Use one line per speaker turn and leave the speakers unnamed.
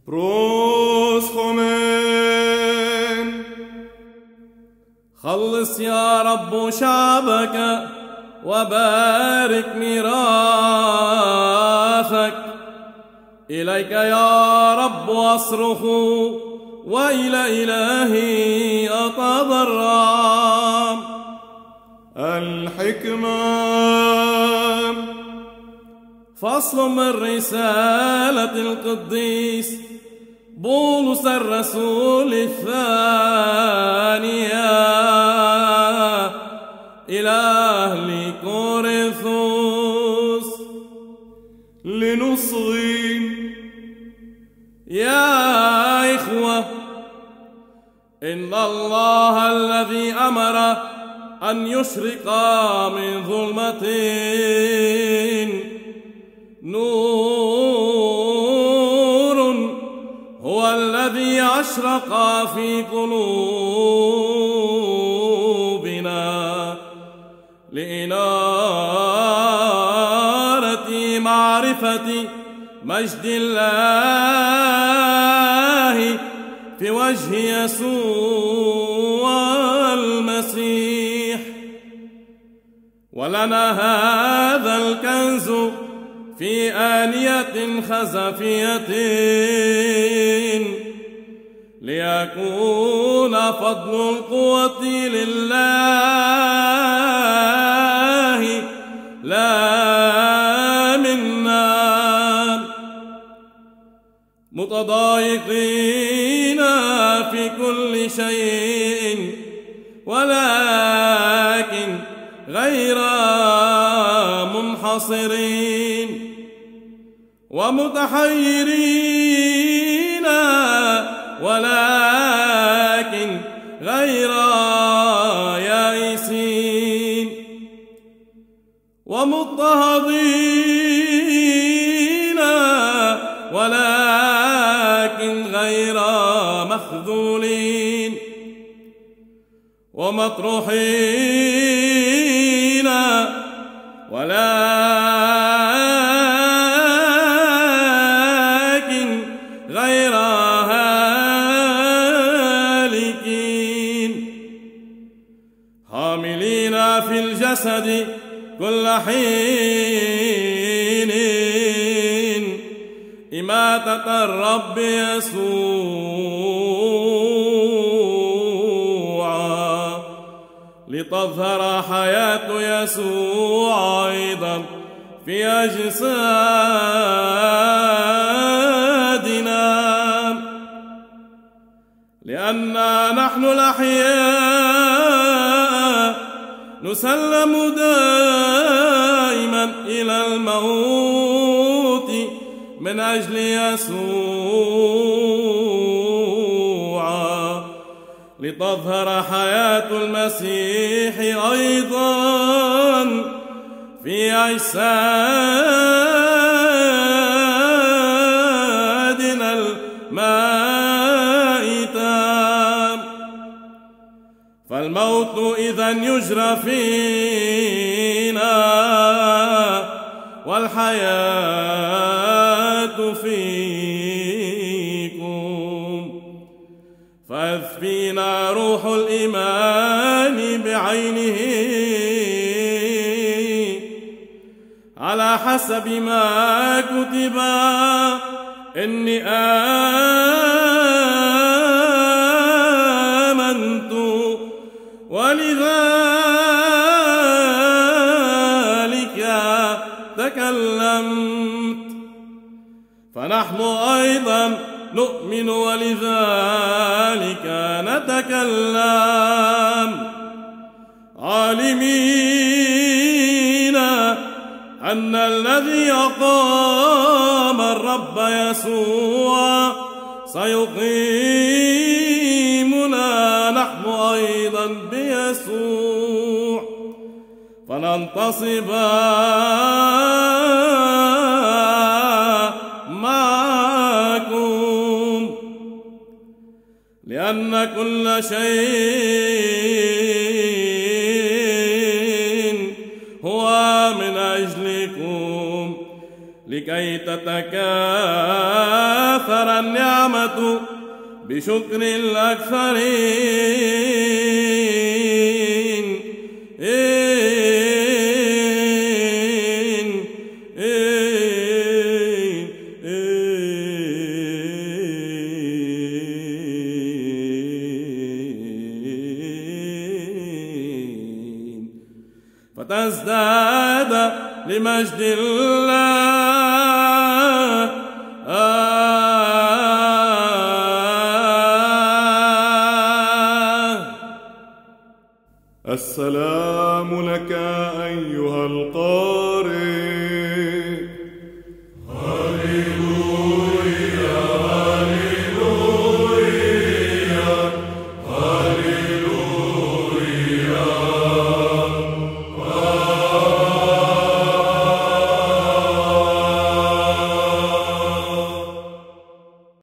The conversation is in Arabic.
بروسخمين. خلص يا رب شعبك وبارك ميراثك. إليك يا رب أصرخ وإلى إلهي أتضرع.
الحكمة.
فصل من رسالة القديس بولس الرسول الثانية إلى أهل كورنثوس.
لنصغي.
يا إخوة، إن الله الذي أمر أن يشرق من ظلمة نور هو الذي أشرق في قلوبنا لإنارة معرفة مجد الله في وجه يسوع المسيح. ولنا هذا الكنز في آنية خزفية ليكون فضل القوة لله لا منا، متضايقين في كل شيء ولكن غير منحصرين، ومتحيرين ولكن غير يائسين، ومضطهدين ولكن غير مخذولين، ومطروحين ولكن غير هالكين، حاملين في الجسد كل حين إماتة الرب يسوع لتظهر حياة يسوع أيضا في أجسادنا، لأننا نحن الأحياء نسلم دائما إلى الموت من أجل يسوع لتظهر حياة المسيح أيضا في أجسادنا المائتة. فالموت إذن يجرى فينا والحياة فيكم، فإذ فينا روح الإيمان بعينه على حسب ما كتب إني آمنت ولذلك تكلمت، فنحن أيضا نؤمن ولذلك نتكلم، عالمين أن الذي أقام الرب يسوع سيقيمنا نحن أيضا بيسوع فننتصب معكم، لأن كل شيء هو من أجلكم لكي لكي تتكاثر النعمة بشكر الأكثرين. فتزداد لمجد الله.
السلام لك أيها القائد